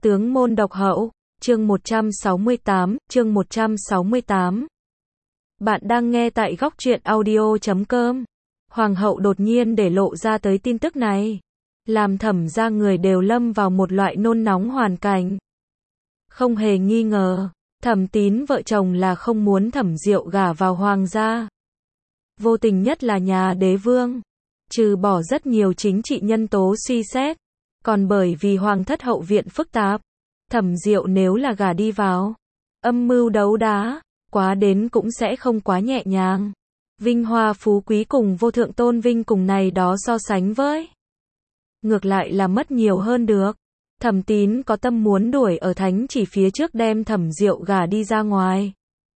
Tướng môn độc hậu, chương 168. Bạn đang nghe tại góc truyện audio.com. Hoàng hậu đột nhiên để lộ ra tới tin tức này, làm Thẩm gia người đều lâm vào một loại nôn nóng hoàn cảnh. Không hề nghi ngờ, Thẩm Tín vợ chồng là không muốn Thẩm Diệu gả vào hoàng gia. Vô tình nhất là nhà đế vương, trừ bỏ rất nhiều chính trị nhân tố suy xét, còn bởi vì hoàng thất hậu viện phức tạp, Thẩm Diệu nếu là gả đi vào, âm mưu đấu đá, quá đến cũng sẽ không quá nhẹ nhàng. Vinh hoa phú quý cùng vô thượng tôn vinh cùng này đó so sánh với, ngược lại là mất nhiều hơn được. Thẩm Tín có tâm muốn đuổi ở thánh chỉ phía trước đem Thẩm Diệu gả đi ra ngoài.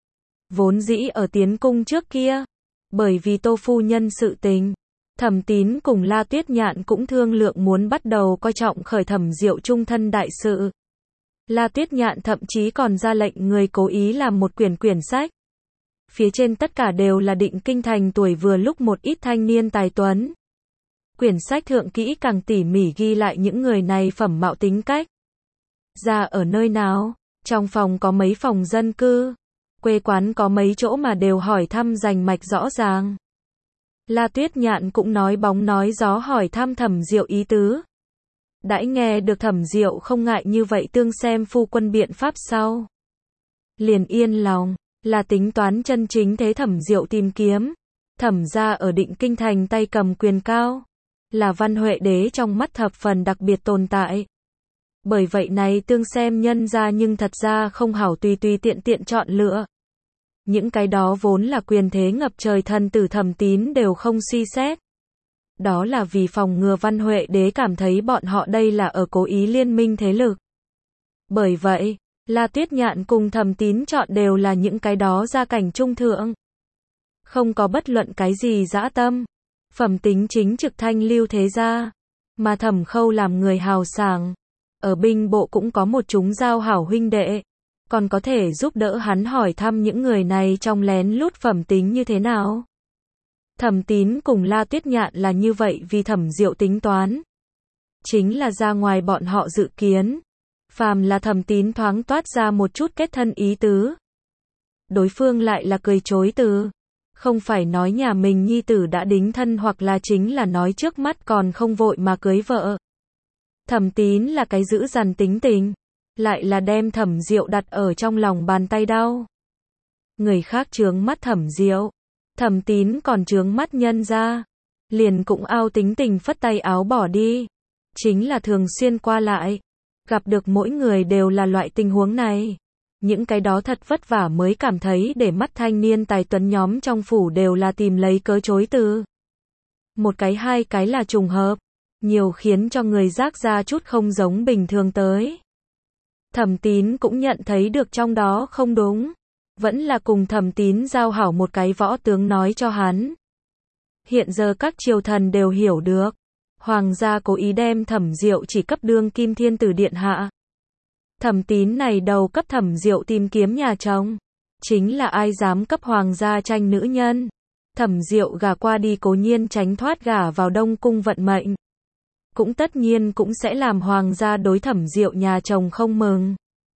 Vốn dĩ ở tiến cung trước kia, bởi vì Tô phu nhân sự tình, Thẩm Tín cùng La Tuyết Nhạn cũng thương lượng muốn bắt đầu coi trọng khởi Thẩm Diệu trung thân đại sự. La Tuyết Nhạn thậm chí còn ra lệnh người cố ý làm một quyển sách. Phía trên tất cả đều là định kinh thành tuổi vừa lúc một ít thanh niên tài tuấn. Quyển sách thượng kỹ càng tỉ mỉ ghi lại những người này phẩm mạo tính cách. Ra ở nơi nào, trong phòng có mấy phòng dân cư, quê quán có mấy chỗ mà đều hỏi thăm rành mạch rõ ràng. La Tuyết Nhạn cũng nói bóng nói gió hỏi thăm Thẩm Diệu ý tứ. Đãi nghe được Thẩm Diệu không ngại như vậy tương xem phu quân biện pháp sau, liền yên lòng, là tính toán chân chính thế Thẩm Diệu tìm kiếm. Thẩm gia ở định kinh thành tay cầm quyền cao, là Văn Huệ đế trong mắt thập phần đặc biệt tồn tại. Bởi vậy này tương xem nhân ra nhưng thật ra không hảo tùy tiện chọn lựa. Những cái đó vốn là quyền thế ngập trời thần tử Thẩm Tín đều không suy xét. Đó là vì phòng ngừa Văn Huệ đế cảm thấy bọn họ đây là ở cố ý liên minh thế lực. Bởi vậy, La Tuyết Nhạn cùng Thẩm Tín chọn đều là những cái đó gia cảnh trung thượng. Không có bất luận cái gì dã tâm. Phẩm tính chính trực thanh lưu thế gia. Mà Thẩm Khâu làm người hào sảng. Ở binh bộ cũng có một chúng giao hảo huynh đệ. Còn có thể giúp đỡ hắn hỏi thăm những người này trong lén lút phẩm tính như thế nào. Thẩm Tín cùng La Tuyết Nhạn là như vậy vì Thẩm Diệu tính toán. Chính là ra ngoài bọn họ dự kiến. Phàm là Thẩm Tín thoáng toát ra một chút kết thân ý tứ, đối phương lại là cười chối từ. Không phải nói nhà mình nhi tử đã đính thân hoặc là chính là nói trước mắt còn không vội mà cưới vợ. Thẩm Tín là cái giữ dằn tính tình, lại là đem Thẩm Diệu đặt ở trong lòng bàn tay đau. Người khác chướng mắt Thẩm Diệu, Thẩm Tín còn chướng mắt nhân ra, liền cũng ao tính tình phất tay áo bỏ đi. Chính là thường xuyên qua lại, gặp được mỗi người đều là loại tình huống này. Những cái đó thật vất vả mới cảm thấy để mắt thanh niên tài tuấn nhóm trong phủ đều là tìm lấy cớ chối từ. Một cái hai cái là trùng hợp, nhiều khiến cho người rác ra chút không giống bình thường tới. Thẩm Tín cũng nhận thấy được trong đó không đúng. Vẫn là cùng Thẩm Tín giao hảo một cái võ tướng nói cho hắn. Hiện giờ các triều thần đều hiểu được. Hoàng gia cố ý đem Thẩm Diệu chỉ cấp đương kim thiên tử điện hạ. Thẩm Tín này đầu cấp Thẩm Diệu tìm kiếm nhà chồng. Chính là ai dám cấp hoàng gia tranh nữ nhân. Thẩm Diệu gả qua đi cố nhiên tránh thoát gả vào Đông cung vận mệnh. Cũng tất nhiên cũng sẽ làm hoàng gia đối Thẩm Diệu nhà chồng không mừng.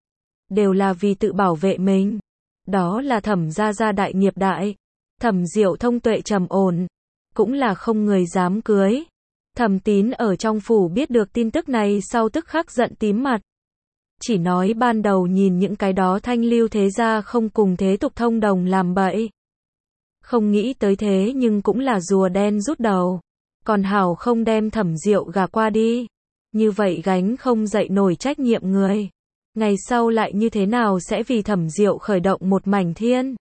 Đều là vì tự bảo vệ mình. Đó là Thẩm gia gia đại nghiệp đại. Thẩm Diệu thông tuệ trầm ổn, cũng là không người dám cưới. Thẩm Tín ở trong phủ biết được tin tức này sau tức khắc giận tím mặt. Chỉ nói ban đầu nhìn những cái đó thanh lưu thế gia không cùng thế tục thông đồng làm bậy. Không nghĩ tới thế nhưng cũng là rùa đen rút đầu. Còn hảo không đem Thẩm Diệu gả qua đi. Như vậy gánh không dậy nổi trách nhiệm người. Ngày sau lại như thế nào sẽ vì Thẩm Diệu khởi động một mảnh thiên.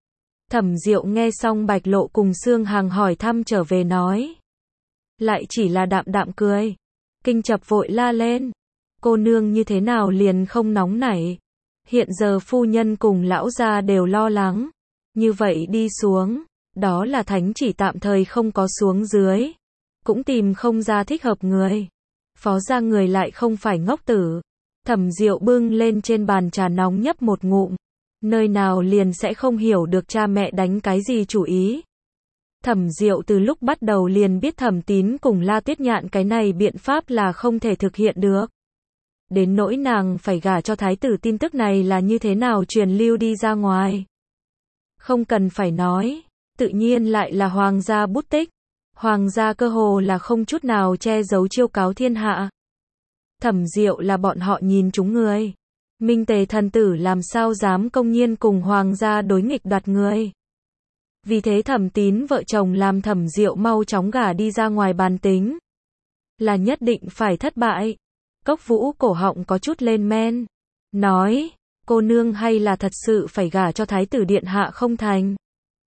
Thẩm Diệu nghe xong Bạch Lộ cùng Xương Hằng hỏi thăm trở về nói. Lại chỉ là đạm cười. Kinh chập vội la lên. Cô nương như thế nào liền không nóng nảy. Hiện giờ phu nhân cùng lão gia đều lo lắng. Như vậy đi xuống, đó là thánh chỉ tạm thời không có xuống dưới. Cũng tìm không ra thích hợp người. Phó gia người lại không phải ngốc tử. Thẩm Diệu bưng lên trên bàn trà nóng nhấp một ngụm. Nơi nào liền sẽ không hiểu được cha mẹ đánh cái gì chủ ý. Thẩm Diệu từ lúc bắt đầu liền biết Thẩm Tín cùng La Tuyết Nhạn cái này biện pháp là không thể thực hiện được. đến nỗi nàng phải gả cho thái tử tin tức này là như thế nào truyền lưu đi ra ngoài. Không cần phải nói, tự nhiên lại là hoàng gia bút tích. Hoàng gia cơ hồ là không chút nào che giấu chiêu cáo thiên hạ. Thẩm Diệu là bọn họ nhìn trúng người. Minh Tề thần tử làm sao dám công nhiên cùng hoàng gia đối nghịch đoạt người. Vì thế Thẩm Tín vợ chồng làm Thẩm Diệu mau chóng gả đi ra ngoài bàn tính. Là nhất định phải thất bại. Cốc Vũ cổ họng có chút lên men. Nói, cô nương hay là thật sự phải gả cho thái tử điện hạ không thành.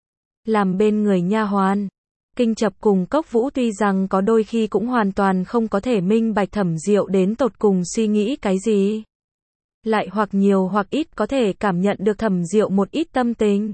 Làm bên người nha hoàn. Kinh Chập cùng Cốc Vũ tuy rằng có đôi khi cũng hoàn toàn không có thể minh bạch Thẩm Diệu đến tột cùng suy nghĩ cái gì. Lại hoặc nhiều hoặc ít có thể cảm nhận được Thẩm Diệu một ít tâm tình.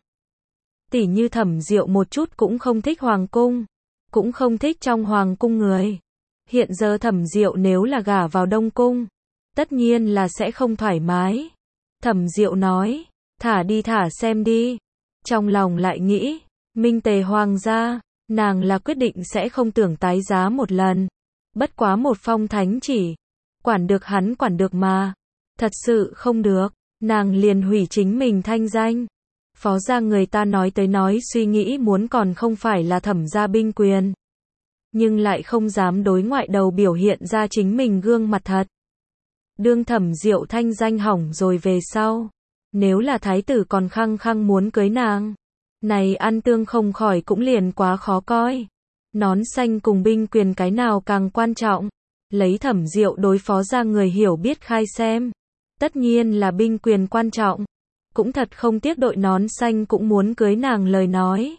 Tỉ như Thẩm Diệu một chút cũng không thích hoàng cung, cũng không thích trong hoàng cung người. Hiện giờ Thẩm Diệu nếu là gả vào Đông cung, tất nhiên là sẽ không thoải mái. Thẩm Diệu nói, thả đi thả xem đi. Trong lòng lại nghĩ, Minh Tề hoàng gia, nàng là quyết định sẽ không tưởng tái giá một lần. Bất quá một phong thánh chỉ, quản được hắn quản được mà. Thật sự không được, nàng liền hủy chính mình thanh danh. Phó gia người ta nói tới nói suy nghĩ muốn còn không phải là Thẩm gia binh quyền. Nhưng lại không dám đối ngoại đầu biểu hiện ra chính mình gương mặt thật. Đương Thẩm Diệu thanh danh hỏng rồi về sau. Nếu là thái tử còn khăng khăng muốn cưới nàng. Này ăn tương không khỏi cũng liền quá khó coi. Nón xanh cùng binh quyền cái nào càng quan trọng. Lấy Thẩm Diệu đối phó ra người hiểu biết khai xem. Tất nhiên là binh quyền quan trọng. Cũng thật không tiếc đội nón xanh cũng muốn cưới nàng lời nói.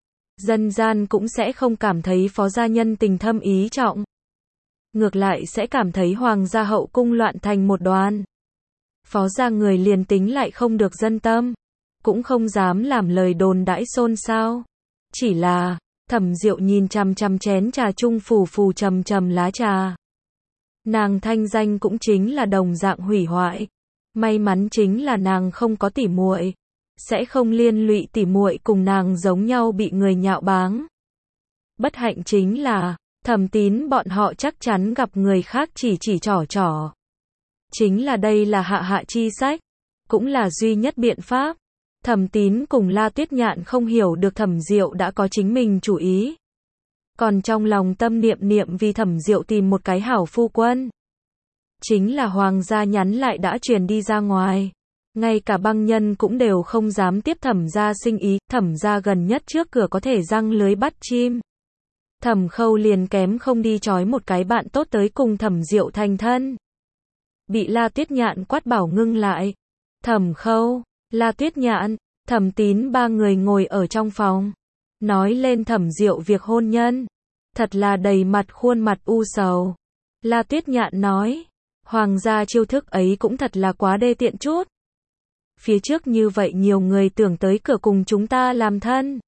Dân gian cũng sẽ không cảm thấy phó gia nhân tình thâm ý trọng. Ngược lại sẽ cảm thấy hoàng gia hậu cung loạn thành một đoàn. Phó gia người liền tính lại không được dân tâm. Cũng không dám làm lời đồn đãi xôn xao. Chỉ là, Thẩm Diệu nhìn chằm chằm chén trà chung phù phù trầm trầm lá trà. Nàng thanh danh cũng chính là đồng dạng hủy hoại. May mắn chính là nàng không có tỉ muội, sẽ không liên lụy tỉ muội cùng nàng giống nhau bị người nhạo báng. Bất hạnh chính là, Thẩm Tín bọn họ chắc chắn gặp người khác chỉ trỏ. Chính là đây là hạ hạ chi sách, cũng là duy nhất biện pháp. Thẩm Tín cùng La Tuyết Nhạn không hiểu được Thẩm Diệu đã có chính mình chủ ý. Còn trong lòng tâm niệm vì Thẩm Diệu tìm một cái hảo phu quân. Chính là hoàng gia nhắn lại đã truyền đi ra ngoài. Ngay cả băng nhân cũng đều không dám tiếp Thẩm gia sinh ý. Thẩm gia gần nhất trước cửa có thể giăng lưới bắt chim. Thẩm Khâu liền kém không đi trói một cái bạn tốt tới cùng Thẩm Diệu thành thân. Bị La Tuyết Nhạn quát bảo ngưng lại. Thẩm Khâu, La Tuyết Nhạn, Thẩm Tín ba người ngồi ở trong phòng. Nói lên Thẩm Diệu việc hôn nhân. Thật là đầy mặt khuôn mặt u sầu. La Tuyết Nhạn nói. Hoàng gia chiêu thức ấy cũng thật là quá đê tiện chút. Phía trước như vậy nhiều người tưởng tới cửa cùng chúng ta làm thân.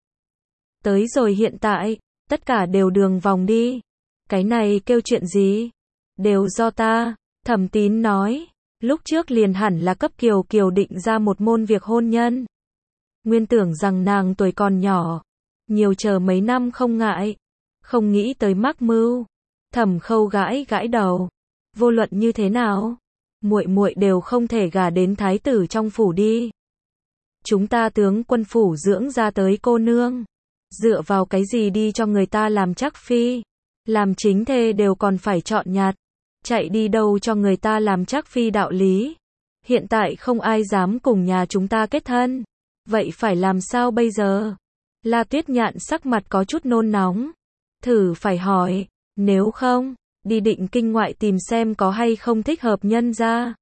Tới rồi hiện tại, tất cả đều đường vòng đi. Cái này kêu chuyện gì? Đều do ta, Thẩm Tín nói. Lúc trước liền hẳn là cấp Kiều Kiều định ra một môn việc hôn nhân. Nguyên tưởng rằng nàng tuổi còn nhỏ. Nhiều chờ mấy năm không ngại. Không nghĩ tới mắc mưu. Thẩm Khâu gãi đầu. Vô luận như thế nào, muội đều không thể gả đến thái tử trong phủ đi. Chúng ta tướng quân phủ dưỡng ra tới cô nương, dựa vào cái gì đi cho người ta làm chắc phi, làm chính thê đều còn phải chọn nhặt, chạy đi đâu cho người ta làm chắc phi đạo lý. Hiện tại không ai dám cùng nhà chúng ta kết thân, vậy phải làm sao bây giờ? La Tuyết Nhạn sắc mặt có chút nôn nóng, thử phải hỏi, nếu không đi Định Kinh ngoại tìm xem có hay không thích hợp nhân ra.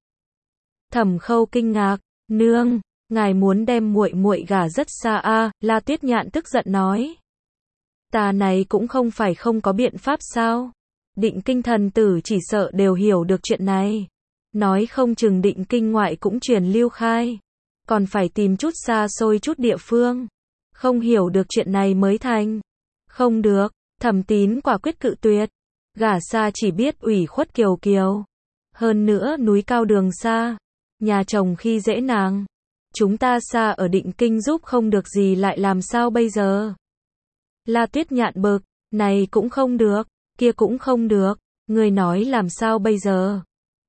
Thẩm Khâu kinh ngạc, nương, ngài muốn đem muội gả rất xa a? La Tuyết Nhạn tức giận nói. Ta này cũng không phải không có biện pháp sao? Định Kinh thần tử chỉ sợ đều hiểu được chuyện này. Nói không chừng Định Kinh ngoại cũng truyền lưu khai. Còn phải tìm chút xa xôi chút địa phương. Không hiểu được chuyện này mới thành. Không được, Thẩm Tín quả quyết cự tuyệt. Gả xa chỉ biết ủy khuất Kiều Kiều. Hơn nữa núi cao đường xa. Nhà chồng khi dễ nàng. Chúng ta xa ở Định Kinh giúp không được gì lại làm sao bây giờ? La Tuyết Nhạn bực. Này cũng không được. Kia cũng không được. Người nói làm sao bây giờ?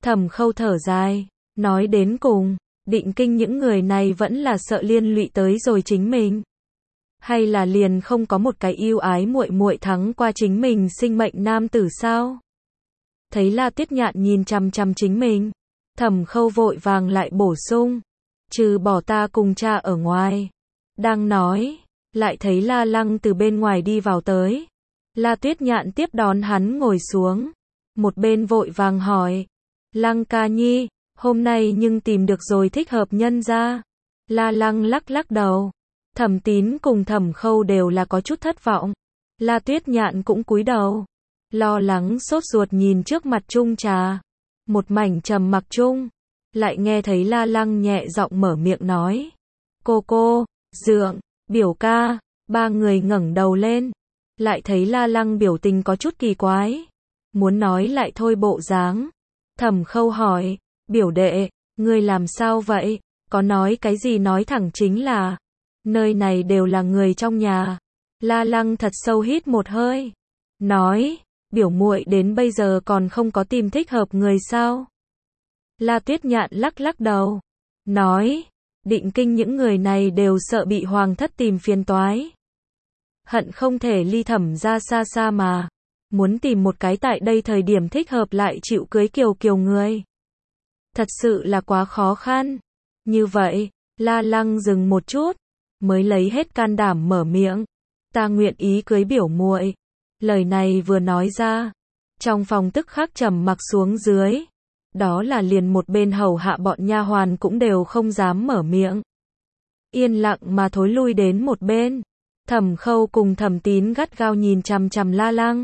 Thẩm Khâu thở dài, nói đến cùng, Định Kinh những người này vẫn là sợ liên lụy tới rồi chính mình. Hay là liền không có một cái yêu ái muội muội thắng qua chính mình sinh mệnh nam tử sao? Thấy La Tuyết Nhạn nhìn chằm chằm chính mình, Thẩm Khâu vội vàng lại bổ sung, trừ bỏ ta cùng cha ở ngoài. Đang nói, lại thấy La Lăng từ bên ngoài đi vào tới. La Tuyết Nhạn tiếp đón hắn ngồi xuống, một bên vội vàng hỏi, Lăng ca nhi, hôm nay nhưng tìm được rồi thích hợp nhân ra. La Lăng lắc lắc đầu. Thẩm Tín cùng Thẩm Khâu đều là có chút thất vọng. La Tuyết Nhạn cũng cúi đầu, lo lắng sốt ruột nhìn trước mặt chung trà. Một mảnh trầm mặc chung, lại nghe thấy La Lăng nhẹ giọng mở miệng nói, cô, Dượng, biểu ca. Ba người ngẩng đầu lên, lại thấy La Lăng biểu tình có chút kỳ quái, muốn nói lại thôi bộ dáng. Thẩm Khâu hỏi, biểu đệ, ngươi làm sao vậy? Có nói cái gì nói thẳng chính là, nơi này đều là người trong nhà. La Lăng thật sâu hít một hơi, nói, biểu muội đến bây giờ còn không có tìm thích hợp người sao? La Tuyết Nhạn lắc lắc đầu, nói, Định Kinh những người này đều sợ bị hoàng thất tìm phiền toái. Hận không thể ly Thẩm ra xa xa mà, muốn tìm một cái tại đây thời điểm thích hợp lại chịu cưới Kiều Kiều người. Thật sự là quá khó khăn. Như vậy, La Lăng dừng một chút, mới lấy hết can đảm mở miệng, ta nguyện ý cưới biểu muội. Lời này vừa nói ra, trong phòng tức khắc trầm mặc xuống dưới. Đó là liền một bên hầu hạ bọn nha hoàn cũng đều không dám mở miệng. Yên lặng mà thối lui đến một bên. Thẩm Khâu cùng Thẩm Tín gắt gao nhìn chằm chằm La Lăng.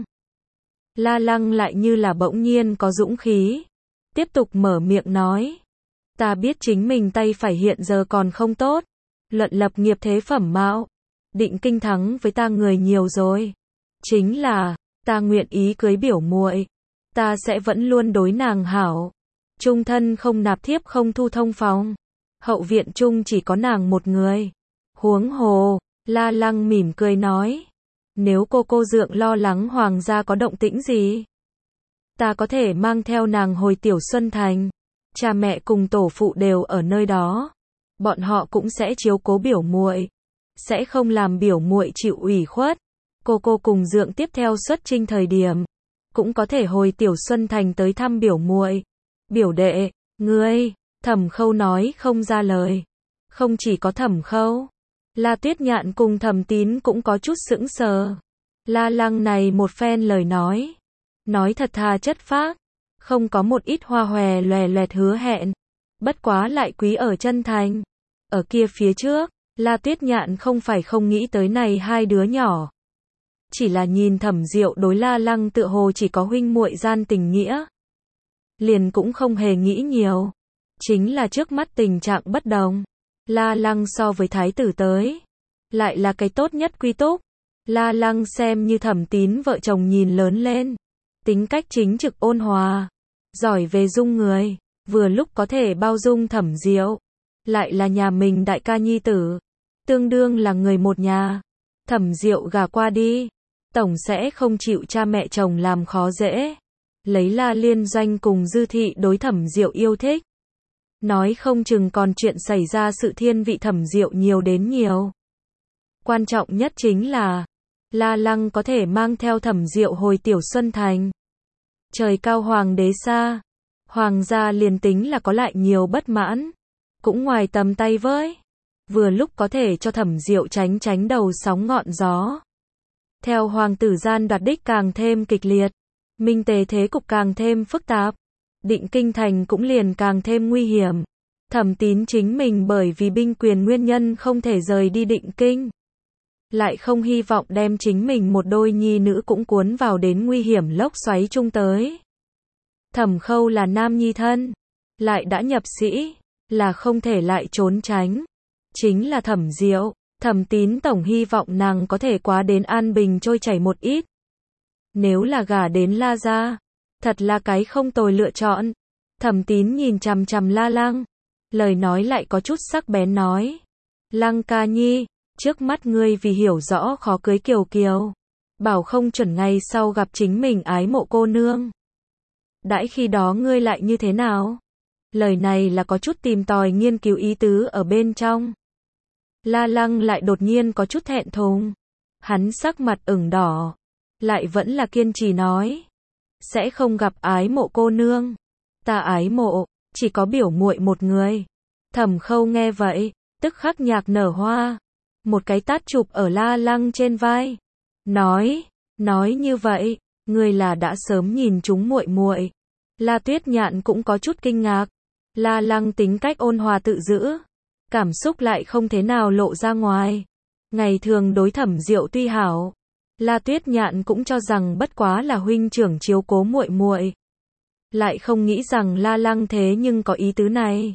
La Lăng lại như là bỗng nhiên có dũng khí, tiếp tục mở miệng nói, ta biết chính mình tay phải hiện giờ còn không tốt, luận lập nghiệp thế phẩm mạo, Định Kinh thắng với ta người nhiều rồi. Chính là, ta nguyện ý cưới biểu muội, ta sẽ vẫn luôn đối nàng hảo. Trung thân không nạp thiếp không thu thông phòng. Hậu viện chung chỉ có nàng một người. Huống hồ, La Lăng mỉm cười nói, nếu cô Dượng lo lắng hoàng gia có động tĩnh gì, ta có thể mang theo nàng hồi Tiểu Xuân Thành. Cha mẹ cùng tổ phụ đều ở nơi đó, bọn họ cũng sẽ chiếu cố biểu muội, sẽ không làm biểu muội chịu ủy khuất. Cô cùng Dượng tiếp theo xuất chinh thời điểm, cũng có thể hồi Tiểu Xuân Thành tới thăm biểu muội. Biểu đệ, ngươi, Thẩm Khâu nói không ra lời. Không chỉ có Thẩm Khâu, La Tuyết Nhạn cùng Thẩm Tín cũng có chút sững sờ. La Lăng này một phen lời nói thật thà chất phác, không có một ít hoa hòe loè loẹt hứa hẹn, bất quá lại quý ở chân thành. Ở kia phía trước, La Tuyết Nhạn không phải không nghĩ tới này hai đứa nhỏ, chỉ là nhìn Thẩm Diệu đối La Lăng tựa hồ chỉ có huynh muội gian tình nghĩa, liền cũng không hề nghĩ nhiều. Chính là trước mắt tình trạng bất đồng, La Lăng so với thái tử tới, lại là cái tốt nhất quy túc. La Lăng xem như Thẩm Tín vợ chồng nhìn lớn lên, tính cách chính trực ôn hòa, giỏi về dung người, vừa lúc có thể bao dung Thẩm Diệu, lại là nhà mình đại ca nhi tử, tương đương là người một nhà. Thẩm Diệu gả qua đi, tổng sẽ không chịu cha mẹ chồng làm khó dễ. Lấy La Liên Doanh cùng Dư Thị đối Thẩm Diệu yêu thích, nói không chừng còn chuyện xảy ra sự thiên vị Thẩm Diệu nhiều đến nhiều. Quan trọng nhất chính là, La Lăng có thể mang theo Thẩm Diệu hồi Tiểu Xuân Thành. Trời cao hoàng đế xa, hoàng gia liền tính là có lại nhiều bất mãn, cũng ngoài tầm tay với. Vừa lúc có thể cho Thẩm Diệu tránh đầu sóng ngọn gió. Theo hoàng tử gian đoạt đích càng thêm kịch liệt, minh tề thế cục càng thêm phức tạp, Định Kinh thành cũng liền càng thêm nguy hiểm. Thẩm Tín chính mình bởi vì binh quyền nguyên nhân không thể rời đi Định Kinh, lại không hy vọng đem chính mình một đôi nhi nữ cũng cuốn vào đến nguy hiểm lốc xoáy chung tới. Thẩm Khâu là nam nhi thân, lại đã nhập sĩ, là không thể lại trốn tránh. Chính là Thẩm Diệu, Thẩm Tín tổng hy vọng nàng có thể quá đến an bình trôi chảy một ít. Nếu là gả đến La gia, thật là cái không tồi lựa chọn. Thẩm Tín nhìn chằm chằm La Lăng, lời nói lại có chút sắc bén nói, Lăng ca nhi, trước mắt ngươi vì hiểu rõ khó cưới Kiều Kiều, bảo không chuẩn ngày sau gặp chính mình ái mộ cô nương. Đãi khi đó ngươi lại như thế nào? Lời này là có chút tìm tòi nghiên cứu ý tứ ở bên trong. La Lăng lại đột nhiên có chút thẹn thùng. Hắn sắc mặt ửng đỏ, lại vẫn là kiên trì nói. Sẽ không gặp ái mộ cô nương. Ta ái mộ, chỉ có biểu muội một người. Thẩm Khâu nghe vậy, tức khắc nhạc nở hoa. Một cái tát chụp ở La Lăng trên vai. Nói như vậy, ngươi là đã sớm nhìn chúng muội muội. La Tuyết Nhạn cũng có chút kinh ngạc. La Lăng tính cách ôn hòa tự giữ, cảm xúc lại không thế nào lộ ra ngoài. Ngày thường đối Thẩm Diệu tuy hảo, La Tuyết Nhạn cũng cho rằng bất quá là huynh trưởng chiếu cố muội muội. Lại không nghĩ rằng La Lăng thế nhưng có ý tứ này.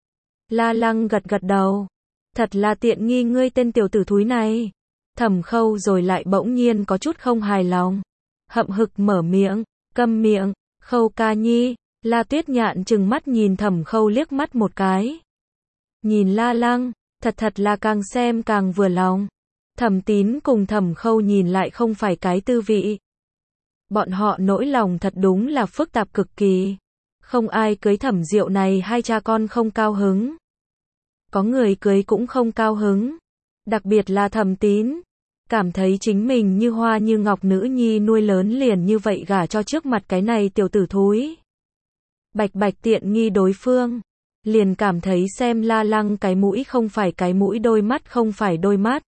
La Lăng gật gật đầu. Thật là tiện nghi ngươi tên tiểu tử thúi này. Thẩm Khâu rồi lại bỗng nhiên có chút không hài lòng. Hậm hực mở miệng, câm miệng, Khâu ca nhi. La Tuyết Nhạn trừng mắt nhìn Thẩm Khâu liếc mắt một cái. Nhìn La Lăng, thật là càng xem càng vừa lòng. Thẩm Tín cùng Thẩm Khâu nhìn lại không phải cái tư vị. Bọn họ nỗi lòng thật đúng là phức tạp cực kỳ. Không ai cưới Thẩm Diệu này hai cha con không cao hứng. Có người cưới cũng không cao hứng. Đặc biệt là Thẩm Tín. Cảm thấy chính mình như hoa như ngọc nữ nhi nuôi lớn liền như vậy gả cho trước mặt cái này tiểu tử thúi. Bạch bạch tiện nghi đối phương. Liền cảm thấy xem La Lăng cái mũi không phải cái mũi, đôi mắt không phải đôi mắt.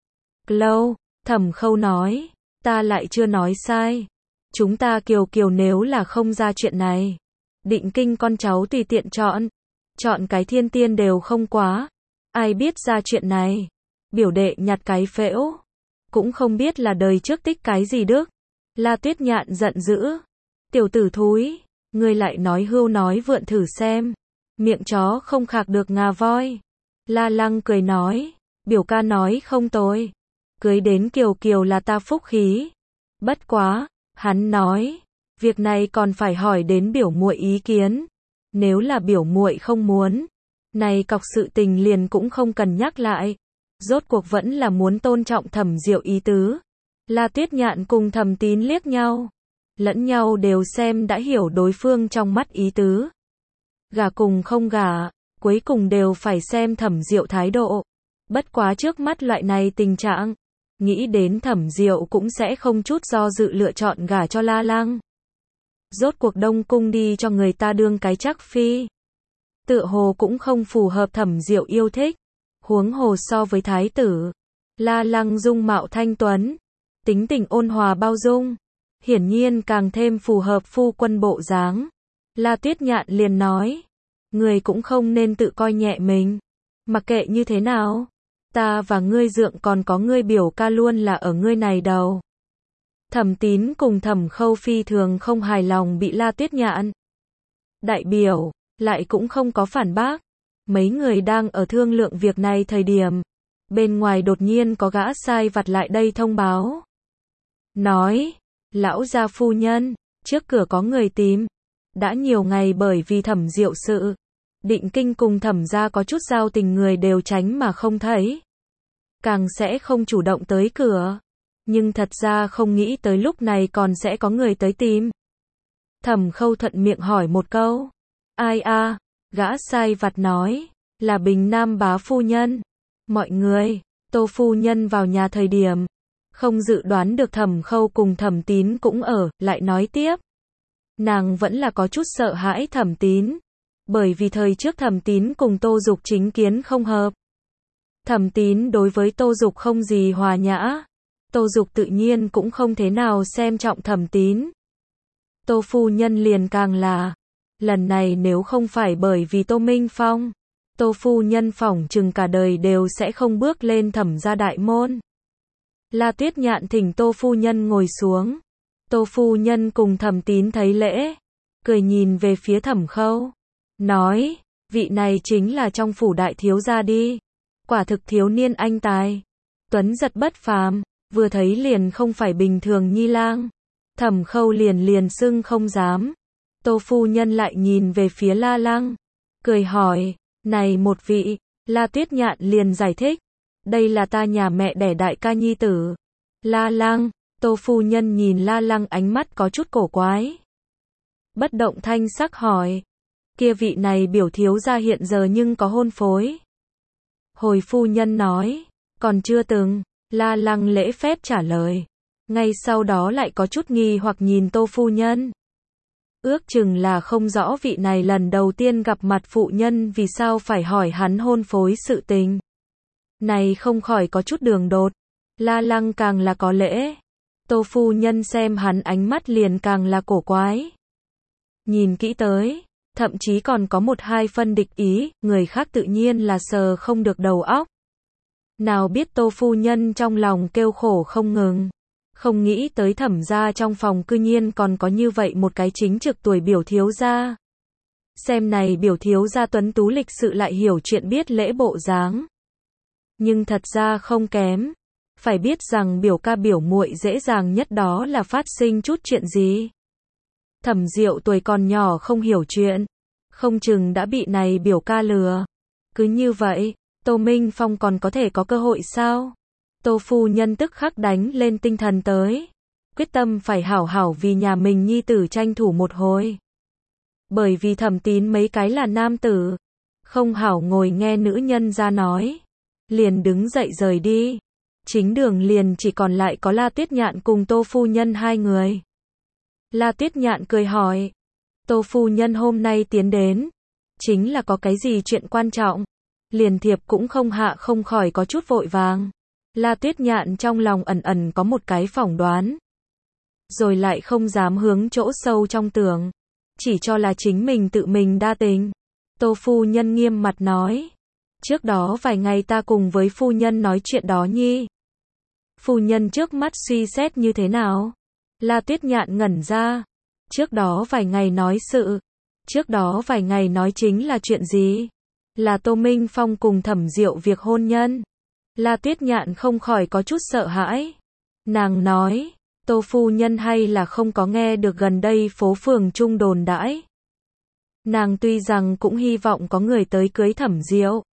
Lâu, Thẩm Khâu nói, ta lại chưa nói sai. Chúng ta kiều nếu là không ra chuyện này. Định kinh con cháu tùy tiện chọn cái thiên tiên đều không quá. Ai biết ra chuyện này. Biểu đệ nhặt cái phễu. Cũng không biết là đời trước tích cái gì đức. La Tuyết Nhạn giận dữ. Tiểu tử thúi, ngươi lại nói hưu nói vượn thử xem. Miệng chó không khạc được ngà voi. La Lăng cười nói, biểu ca nói không tồi. Cưới đến kiều là ta phúc khí. Bất quá, hắn nói, việc này còn phải hỏi đến biểu muội ý kiến. Nếu là biểu muội không muốn, này cọc sự tình liền cũng không cần nhắc lại. Rốt cuộc vẫn là muốn tôn trọng Thẩm Diệu ý tứ. La Tuyết Nhạn cùng Thẩm Tín liếc nhau. Lẫn nhau đều xem đã hiểu đối phương trong mắt ý tứ. Gả cùng không gả, cuối cùng đều phải xem Thẩm Diệu thái độ. Bất quá trước mắt loại này tình trạng, nghĩ đến Thẩm Diệu cũng sẽ không chút do dự lựa chọn gả cho La Lăng. Rốt cuộc Đông Cung đi cho người ta đương cái chắc phi. Tựa hồ cũng không phù hợp Thẩm Diệu yêu thích. Huống hồ so với thái tử, La Lăng dung mạo thanh tuấn, tính tình ôn hòa bao dung, hiển nhiên càng thêm phù hợp phu quân bộ dáng. La Tuyết Nhạn liền nói, người cũng không nên tự coi nhẹ mình. Mặc kệ như thế nào, ta và ngươi dượng còn có ngươi biểu ca luôn là ở ngươi này đầu. Thẩm Tín cùng Thẩm Khâu phi thường không hài lòng bị La Tuyết Nhạn đại biểu, lại cũng không có phản bác. Mấy người đang ở thương lượng việc này thời điểm, bên ngoài đột nhiên có gã sai vặt lại đây thông báo. Nói, lão gia phu nhân, trước cửa có người tìm. Đã nhiều ngày bởi vì Thẩm Diệu sự, Định Kinh cùng Thẩm gia có chút giao tình người đều tránh mà không thấy. Càng sẽ không chủ động tới cửa. Nhưng thật ra không nghĩ tới lúc này còn sẽ có người tới tìm. Thẩm Khâu thuận miệng hỏi một câu. Ai a? Gã sai vặt nói, là Bình Nam bá phu nhân. Mọi người, Tô phu nhân vào nhà thời điểm, không dự đoán được Thẩm Khâu cùng Thẩm Tín cũng ở, lại nói tiếp. Nàng vẫn là có chút sợ hãi Thẩm Tín, bởi vì thời trước Thẩm Tín cùng Tô Dục chính kiến không hợp. Thẩm Tín đối với Tô Dục không gì hòa nhã, Tô Dục tự nhiên cũng không thế nào xem trọng Thẩm Tín. Tô phu nhân liền càng là, lần này nếu không phải bởi vì Tô Minh Phong, Tô phu nhân phỏng chừng cả đời đều sẽ không bước lên Thẩm gia đại môn. La Tuyết Nhạn thỉnh Tô phu nhân ngồi xuống. Tô phu nhân cùng Thẩm Tín thấy lễ, cười nhìn về phía Thẩm Khâu, nói, vị này chính là trong phủ đại thiếu gia đi. Quả thực thiếu niên anh tài, tuấn giật bất phàm, vừa thấy liền không phải bình thường nhi lang. Thẩm Khâu liền sưng không dám. Tô phu nhân lại nhìn về phía La Lăng, cười hỏi, này một vị. La Tuyết Nhạn liền giải thích, đây là ta nhà mẹ đẻ đại ca nhi tử. La Lăng. Tô phu nhân nhìn La Lăng ánh mắt có chút cổ quái. bất động thanh sắc hỏi. Kia vị này biểu thiếu gia hiện giờ nhưng có hôn phối. Hồi phu nhân nói, còn chưa từng. La Lăng lễ phép trả lời. Ngay sau đó lại có chút nghi hoặc nhìn Tô phu nhân. Ước chừng là không rõ vị này lần đầu tiên gặp mặt phụ nhân vì sao phải hỏi hắn hôn phối sự tình. Này không khỏi có chút đường đột. La Lăng càng là có lễ. Tô phu nhân xem hắn ánh mắt liền càng là cổ quái. Nhìn kỹ tới, thậm chí còn có một hai phân địch ý, người khác tự nhiên là sờ không được đầu óc. Nào biết Tô phu nhân trong lòng kêu khổ không ngừng. Không nghĩ tới Thẩm gia trong phòng cư nhiên còn có như vậy một cái chính trực tuổi biểu thiếu gia. Xem này biểu thiếu gia tuấn tú lịch sự lại hiểu chuyện biết lễ bộ dáng. Nhưng thật ra không kém. Phải biết rằng biểu ca biểu muội dễ dàng nhất đó là phát sinh chút chuyện gì. Thẩm Diệu tuổi còn nhỏ không hiểu chuyện, không chừng đã bị này biểu ca lừa. Cứ như vậy, Tô Minh Phong còn có thể có cơ hội sao? Tô phu nhân tức khắc đánh lên tinh thần tới. Quyết tâm phải hảo hảo vì nhà mình nhi tử tranh thủ một hồi. Bởi vì Thẩm Tín mấy cái là nam tử. Không hảo ngồi nghe nữ nhân ra nói. Liền đứng dậy rời đi. Chính đường liền chỉ còn lại có La Tuyết Nhạn cùng Tô phu nhân hai người. La Tuyết Nhạn cười hỏi. Tô phu nhân hôm nay tiến đến. Chính là có cái gì chuyện quan trọng. Liền thiệp cũng không hạ không khỏi có chút vội vàng. La Tuyết Nhạn trong lòng ẩn ẩn có một cái phỏng đoán. Rồi lại không dám hướng chỗ sâu trong tưởng. Chỉ cho là chính mình tự mình đa tình. Tô phu nhân nghiêm mặt nói. Trước đó vài ngày ta cùng với phu nhân nói chuyện đó nhi. Phu nhân trước mắt suy xét như thế nào? La Tuyết Nhạn ngẩn ra. Trước đó vài ngày nói sự. Trước đó vài ngày nói chính là chuyện gì? Là Tô Minh Phong cùng Thẩm Diệu việc hôn nhân. La Tuyết Nhạn không khỏi có chút sợ hãi. Nàng nói, Tô phu nhân hay là không có nghe được gần đây phố phường trung đồn đãi. Nàng tuy rằng cũng hy vọng có người tới cưới Thẩm Diệu.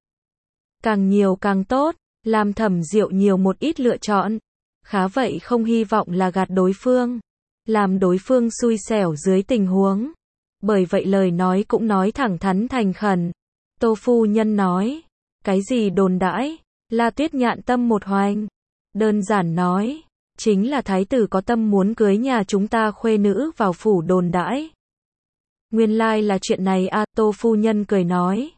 Càng nhiều càng tốt, làm Thẩm Diệu nhiều một ít lựa chọn. Khá vậy không hy vọng là gạt đối phương. Làm đối phương xui xẻo dưới tình huống. Bởi vậy lời nói cũng nói thẳng thắn thành khẩn. Tô phu nhân nói, cái gì đồn đãi? La Tuyết Nhạn tâm một hoành. Đơn giản nói, chính là thái tử có tâm muốn cưới nhà chúng ta khuê nữ vào phủ đồn đãi. Nguyên lai là chuyện này à, Tô phu nhân cười nói.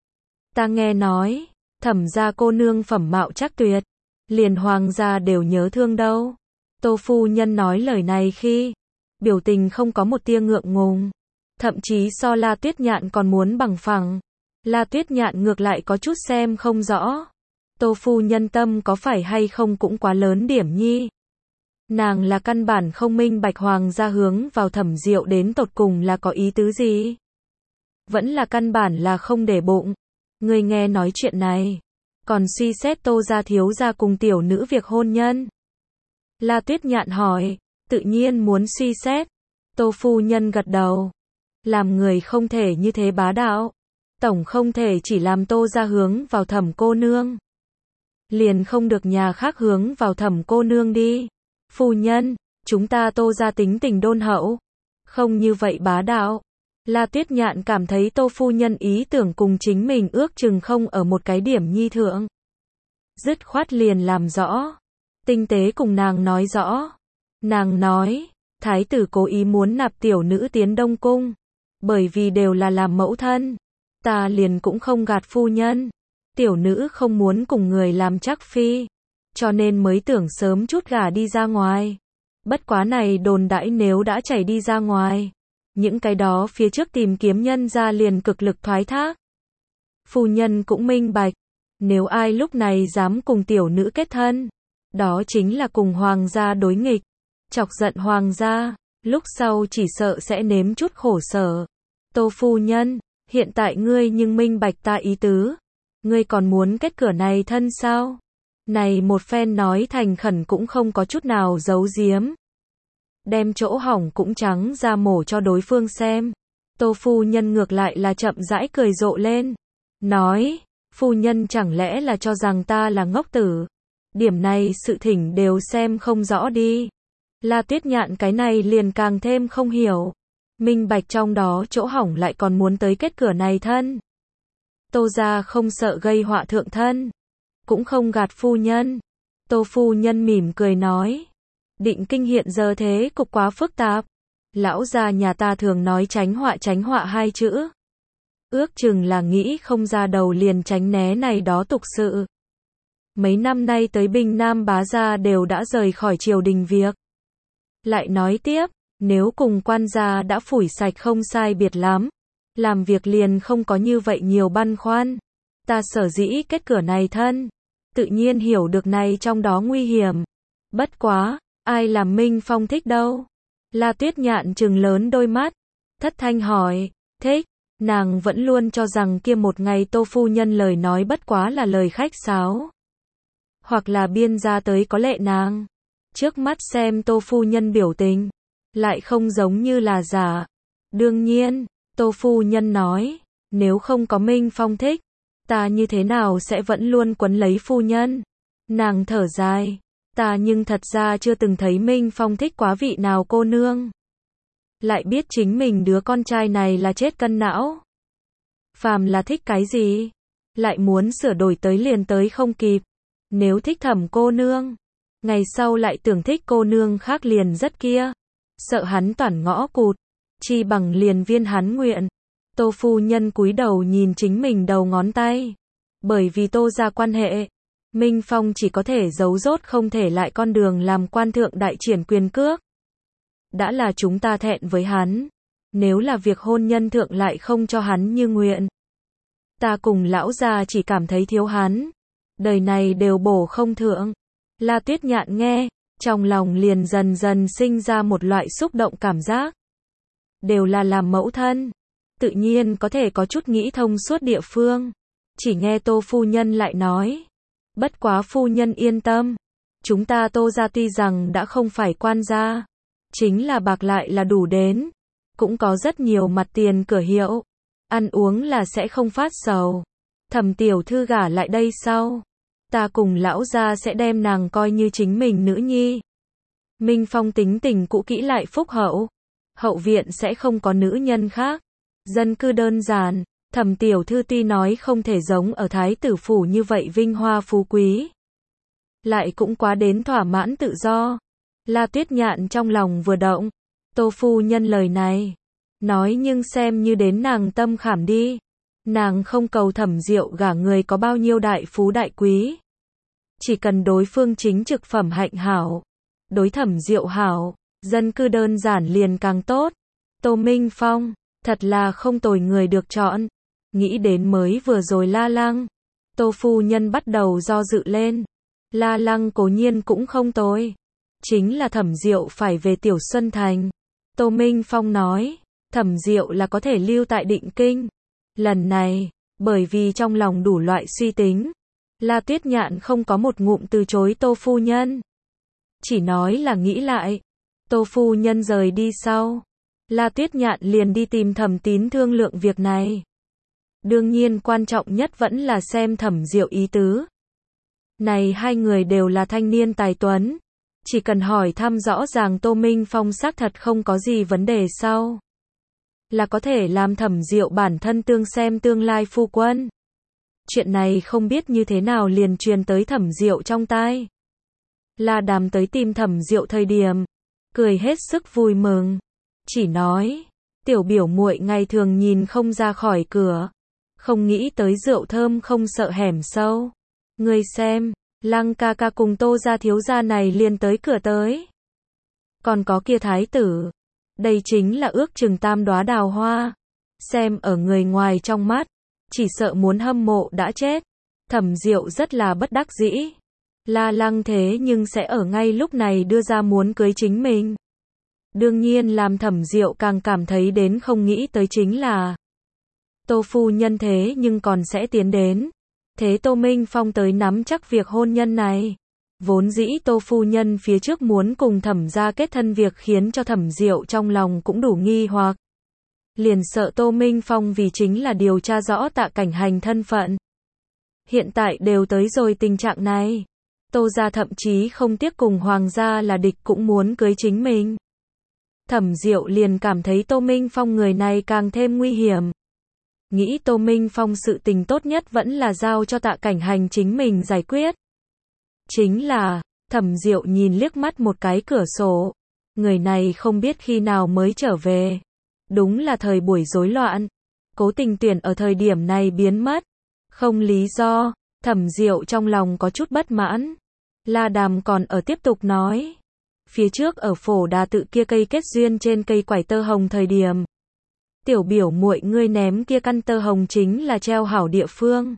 Ta nghe nói, Thẩm gia cô nương phẩm mạo chắc tuyệt, liền hoàng gia đều nhớ thương đâu. Tô phu nhân nói lời này khi, biểu tình không có một tia ngượng ngùng, thậm chí so La Tuyết Nhạn còn muốn bằng phẳng. La Tuyết Nhạn ngược lại có chút xem không rõ. Tô phu nhân tâm có phải hay không cũng quá lớn điểm nhi. Nàng là căn bản không minh bạch hoàng gia hướng vào Thẩm Diệu đến tột cùng là có ý tứ gì. Vẫn là căn bản là không để bụng. Người nghe nói chuyện này, còn suy xét Tô gia thiếu gia cùng tiểu nữ việc hôn nhân. La Tuyết Nhạn hỏi, tự nhiên muốn suy xét. Tô phu nhân gật đầu. Làm người không thể như thế bá đạo. Tổng không thể chỉ làm Tô gia hướng vào Thẩm cô nương. Liền không được nhà khác hướng vào Thẩm cô nương đi. Phu nhân, chúng ta Tô gia tính tình đôn hậu. Không như vậy bá đạo. La Tuyết Nhạn cảm thấy Tô phu nhân ý tưởng cùng chính mình ước chừng không ở một cái điểm nhi thượng. Dứt khoát liền làm rõ. Tinh tế cùng nàng nói rõ. Nàng nói, thái tử cố ý muốn nạp tiểu nữ tiến Đông Cung. Bởi vì đều là làm mẫu thân. Ta liền cũng không gạt phu nhân. Tiểu nữ không muốn cùng người làm chắc phi. Cho nên mới tưởng sớm chút gả đi ra ngoài. Bất quá này đồn đãi nếu đã chảy đi ra ngoài. Những cái đó phía trước tìm kiếm nhân ra liền cực lực thoái thác. Phu nhân cũng minh bạch. Nếu ai lúc này dám cùng tiểu nữ kết thân. Đó chính là cùng hoàng gia đối nghịch. Chọc giận hoàng gia. Lúc sau chỉ sợ sẽ nếm chút khổ sở. Tô phu nhân, hiện tại ngươi nhưng minh bạch ta ý tứ. Ngươi còn muốn kết cửa này thân sao? Này một phen nói thành khẩn cũng không có chút nào giấu giếm. Đem chỗ hỏng cũng trắng ra mổ cho đối phương xem. Tô phu nhân ngược lại là chậm rãi cười rộ lên. Nói, phu nhân chẳng lẽ là cho rằng ta là ngốc tử. Điểm này sự thỉnh đều xem không rõ đi. La Tuyết Nhạn cái này liền càng thêm không hiểu. minh bạch trong đó chỗ hỏng lại còn muốn tới kết cửa này thân. Tô gia không sợ gây họa thượng thân, cũng không gạt phu nhân. Tô phu nhân mỉm cười nói, Định Kinh hiện giờ thế cục quá phức tạp. Lão gia nhà ta thường nói tránh họa hai chữ. Ước chừng là nghĩ không ra đầu liền tránh né này đó tục sự. Mấy năm nay tới Binh Nam bá gia đều đã rời khỏi triều đình việc. Lại nói tiếp, nếu cùng quan gia đã phủi sạch không sai biệt lắm, làm việc liền không có như vậy nhiều băn khoăn. Ta sở dĩ kết cửa này thân, tự nhiên hiểu được này trong đó nguy hiểm. Bất quá, ai làm Minh Phong thích đâu? La Tuyết Nhạn trừng lớn đôi mắt, thất thanh hỏi, thích? Nàng vẫn luôn cho rằng kia một ngày Tô phu nhân lời nói bất quá là lời khách sáo, hoặc là biên ra tới có lệ nàng. Trước mắt xem Tô phu nhân biểu tình, lại không giống như là giả. Đương nhiên, Tô phu nhân nói, nếu không có Minh Phong thích, ta như thế nào sẽ vẫn luôn quấn lấy phu nhân. Nàng thở dài, ta nhưng thật ra chưa từng thấy Minh Phong thích quá vị nào cô nương. Lại biết chính mình đứa con trai này là chết cân não. Phàm là thích cái gì, lại muốn sửa đổi tới liền tới không kịp. Nếu thích Thẩm cô nương, ngày sau lại tưởng thích cô nương khác liền rất kia. Sợ hắn toàn ngõ cụt, chi bằng liền viên hắn nguyện. Tô phu nhân cúi đầu nhìn chính mình đầu ngón tay. Bởi vì Tô gia quan hệ, Minh Phong chỉ có thể giấu rốt không thể lại con đường làm quan thượng đại triển quyền cước. Đã là chúng ta thẹn với hắn, nếu là việc hôn nhân thượng lại không cho hắn như nguyện. Ta cùng lão gia chỉ cảm thấy thiếu hắn, đời này đều bổ không thượng. La Tuyết Nhạn nghe, trong lòng liền dần dần sinh ra một loại xúc động cảm giác. Đều là làm mẫu thân, tự nhiên có thể có chút nghĩ thông suốt địa phương. Chỉ nghe Tô phu nhân lại nói, bất quá phu nhân yên tâm, chúng ta Tô gia tuy rằng đã không phải quan gia, chính là bạc lại là đủ đến, cũng có rất nhiều mặt tiền cửa hiệu, ăn uống là sẽ không phát sầu. Thẩm tiểu thư gả lại đây sau, ta cùng lão gia sẽ đem nàng coi như chính mình nữ nhi. Minh Phong tính tình cũ kỹ lại phúc hậu, hậu viện sẽ không có nữ nhân khác, dân cư đơn giản. Thẩm tiểu thư tuy nói không thể giống ở thái tử phủ như vậy vinh hoa phú quý, lại cũng quá đến thỏa mãn tự do. La Tuyết Nhạn trong lòng vừa động, Tô phu nhân lời này, nói nhưng xem như đến nàng tâm khảm đi. Nàng không cầu Thẩm Diệu gả người có bao nhiêu đại phú đại quý, chỉ cần đối phương chính trực phẩm hạnh hảo, đối Thẩm Diệu hảo, dân cư đơn giản liền càng tốt. Tô Minh Phong, thật là không tồi người được chọn. Nghĩ đến mới vừa rồi La Lăng, Tô phu nhân bắt đầu do dự lên. La Lăng cố nhiên cũng không tồi, chính là Thẩm Diệu phải về Tiểu Xuân Thành. Tô Minh Phong nói, Thẩm Diệu là có thể lưu tại Định Kinh. Lần này, bởi vì trong lòng đủ loại suy tính, La Tuyết Nhạn không có một ngụm từ chối Tô phu nhân, chỉ nói là nghĩ lại. Tô phu nhân rời đi sau, La Tuyết Nhạn liền đi tìm Thẩm Tín thương lượng việc này. Đương nhiên quan trọng nhất vẫn là xem Thẩm Diệu ý tứ. Này hai người đều là thanh niên tài tuấn, chỉ cần hỏi thăm rõ ràng Tô Minh Phong xác thật không có gì vấn đề sau, là có thể làm Thẩm Diệu bản thân tương xem tương lai phu quân. Chuyện này không biết như thế nào liền truyền tới Thẩm Diệu trong tai. La Đàm tới tìm Thẩm Diệu thời điểm, cười hết sức vui mừng, chỉ nói, tiểu biểu muội ngày thường nhìn không ra khỏi cửa, không nghĩ tới rượu thơm không sợ hẻm sâu. Ngươi xem, Lăng ca ca cùng Tô gia thiếu gia này liền tới cửa tới. Còn có kia thái tử, đây chính là ước chừng tam đóa đào hoa. Xem ở người ngoài trong mắt, chỉ sợ muốn hâm mộ đã chết. Thẩm Diệu rất là bất đắc dĩ. La Lăng thế nhưng sẽ ở ngay lúc này đưa ra muốn cưới chính mình. Đương nhiên làm Thẩm Diệu càng cảm thấy đến không nghĩ tới chính là Tô phu nhân thế nhưng còn sẽ tiến đến. Thế Tô Minh Phong tới nắm chắc việc hôn nhân này. Vốn dĩ Tô phu nhân phía trước muốn cùng Thẩm gia kết thân việc khiến cho Thẩm Diệu trong lòng cũng đủ nghi hoặc. Liền sợ Tô Minh Phong vì chính là điều tra rõ Tạ Cảnh Hành thân phận. Hiện tại đều tới rồi tình trạng này. Tô gia thậm chí không tiếc cùng Hoàng gia là địch cũng muốn cưới chính mình. Thẩm Diệu liền cảm thấy Tô Minh Phong người này càng thêm nguy hiểm. Nghĩ Tô Minh Phong sự tình tốt nhất vẫn là giao cho Tạ Cảnh Hành chính mình giải quyết. Chính là, Thẩm Diệu nhìn liếc mắt một cái cửa sổ. Người này không biết khi nào mới trở về. Đúng là thời buổi rối loạn. Cố Tình Tuyển ở thời điểm này biến mất. Không lý do, Thẩm Diệu trong lòng có chút bất mãn. La Đàm còn ở tiếp tục nói. Phía trước ở Phổ Đà Tự kia cây kết duyên trên cây quải tơ hồng thời điểm. Tiểu biểu muội ngươi ném kia căn tơ hồng chính là treo hảo địa phương.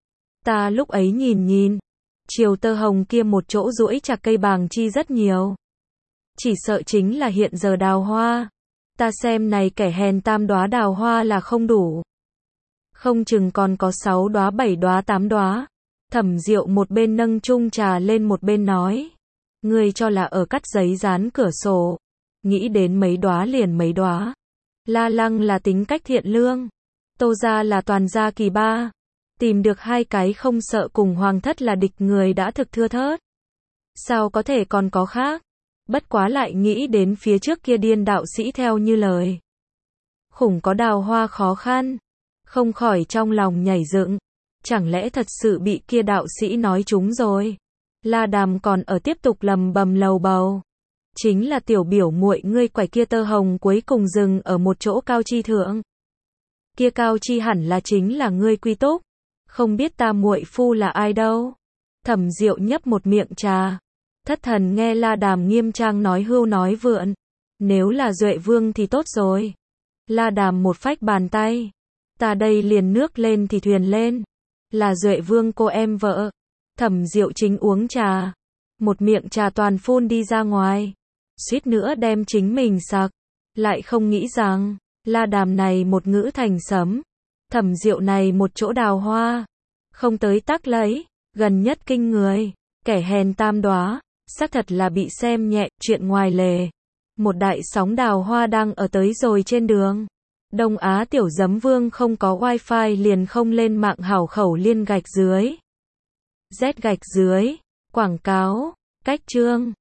Ta lúc ấy nhìn, chiều tơ hồng kia một chỗ duỗi chặt cây bàng chi rất nhiều. Chỉ sợ chính là hiện giờ đào hoa. Ta xem này kẻ hèn 8 đóa đào hoa là không đủ. Không chừng còn có 6 đóa 7 đóa 8 đóa. Thẩm Diệu một bên nâng chung trà lên một bên nói. Ngươi cho là ở cắt giấy dán cửa sổ. Nghĩ đến mấy đóa liền mấy đóa. La Lăng là tính cách thiện lương. Tô gia là toàn gia kỳ ba. Tìm được 2 cái không sợ cùng hoàng thất là địch người đã thực thưa thớt. Sao có thể còn có khác? Bất quá lại nghĩ đến phía trước kia điên đạo sĩ theo như lời. Khủng có đào hoa khó khăn. Không khỏi trong lòng nhảy dựng. Chẳng lẽ thật sự bị kia đạo sĩ nói trúng rồi? La Đàm còn ở tiếp tục lầm bầm lầu bầu. Chính là tiểu biểu muội ngươi quải kia tơ hồng cuối cùng dừng ở một chỗ cao chi thượng. Kia cao chi hẳn là chính là ngươi quy túc. Không biết ta muội phu là ai đâu. Thẩm Diệu nhấp một miệng trà. Thất thần nghe La Đàm nghiêm trang nói hưu nói vượn. Nếu là Duệ Vương thì tốt rồi. La Đàm một phách bàn tay. Ta đây liền nước lên thì thuyền lên. Là Duệ Vương cô em vợ. Thẩm Diệu chính uống trà. Một miệng trà toàn phun đi ra ngoài. Suýt nữa đem chính mình sặc. Lại không nghĩ rằng, La Đàm này một ngữ thành sấm. Thẩm Diệu này một chỗ đào hoa. Không tới tắc lấy, gần nhất kinh người. Kẻ hèn 8 đóa, xác thật là bị xem nhẹ, chuyện ngoài lề. Một đại sóng đào hoa đang ở tới rồi trên đường. Đông Á tiểu giấm vương không có wifi liền không lên mạng hảo khẩu liên gạch dưới. Z gạch dưới, quảng cáo, cách chương.